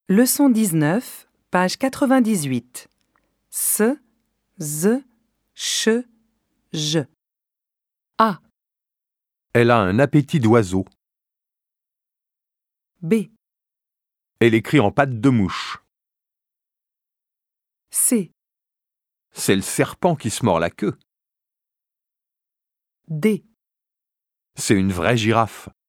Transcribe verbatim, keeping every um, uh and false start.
Leçon dix-neuf, page quatre-vingt-dix-huit. S, Z, ch, j. A. Elle a un appétit d'oiseau. B. Elle écrit en patte de mouche. C. C'est le serpent qui se mord la queue. D. C'est une vraie girafe.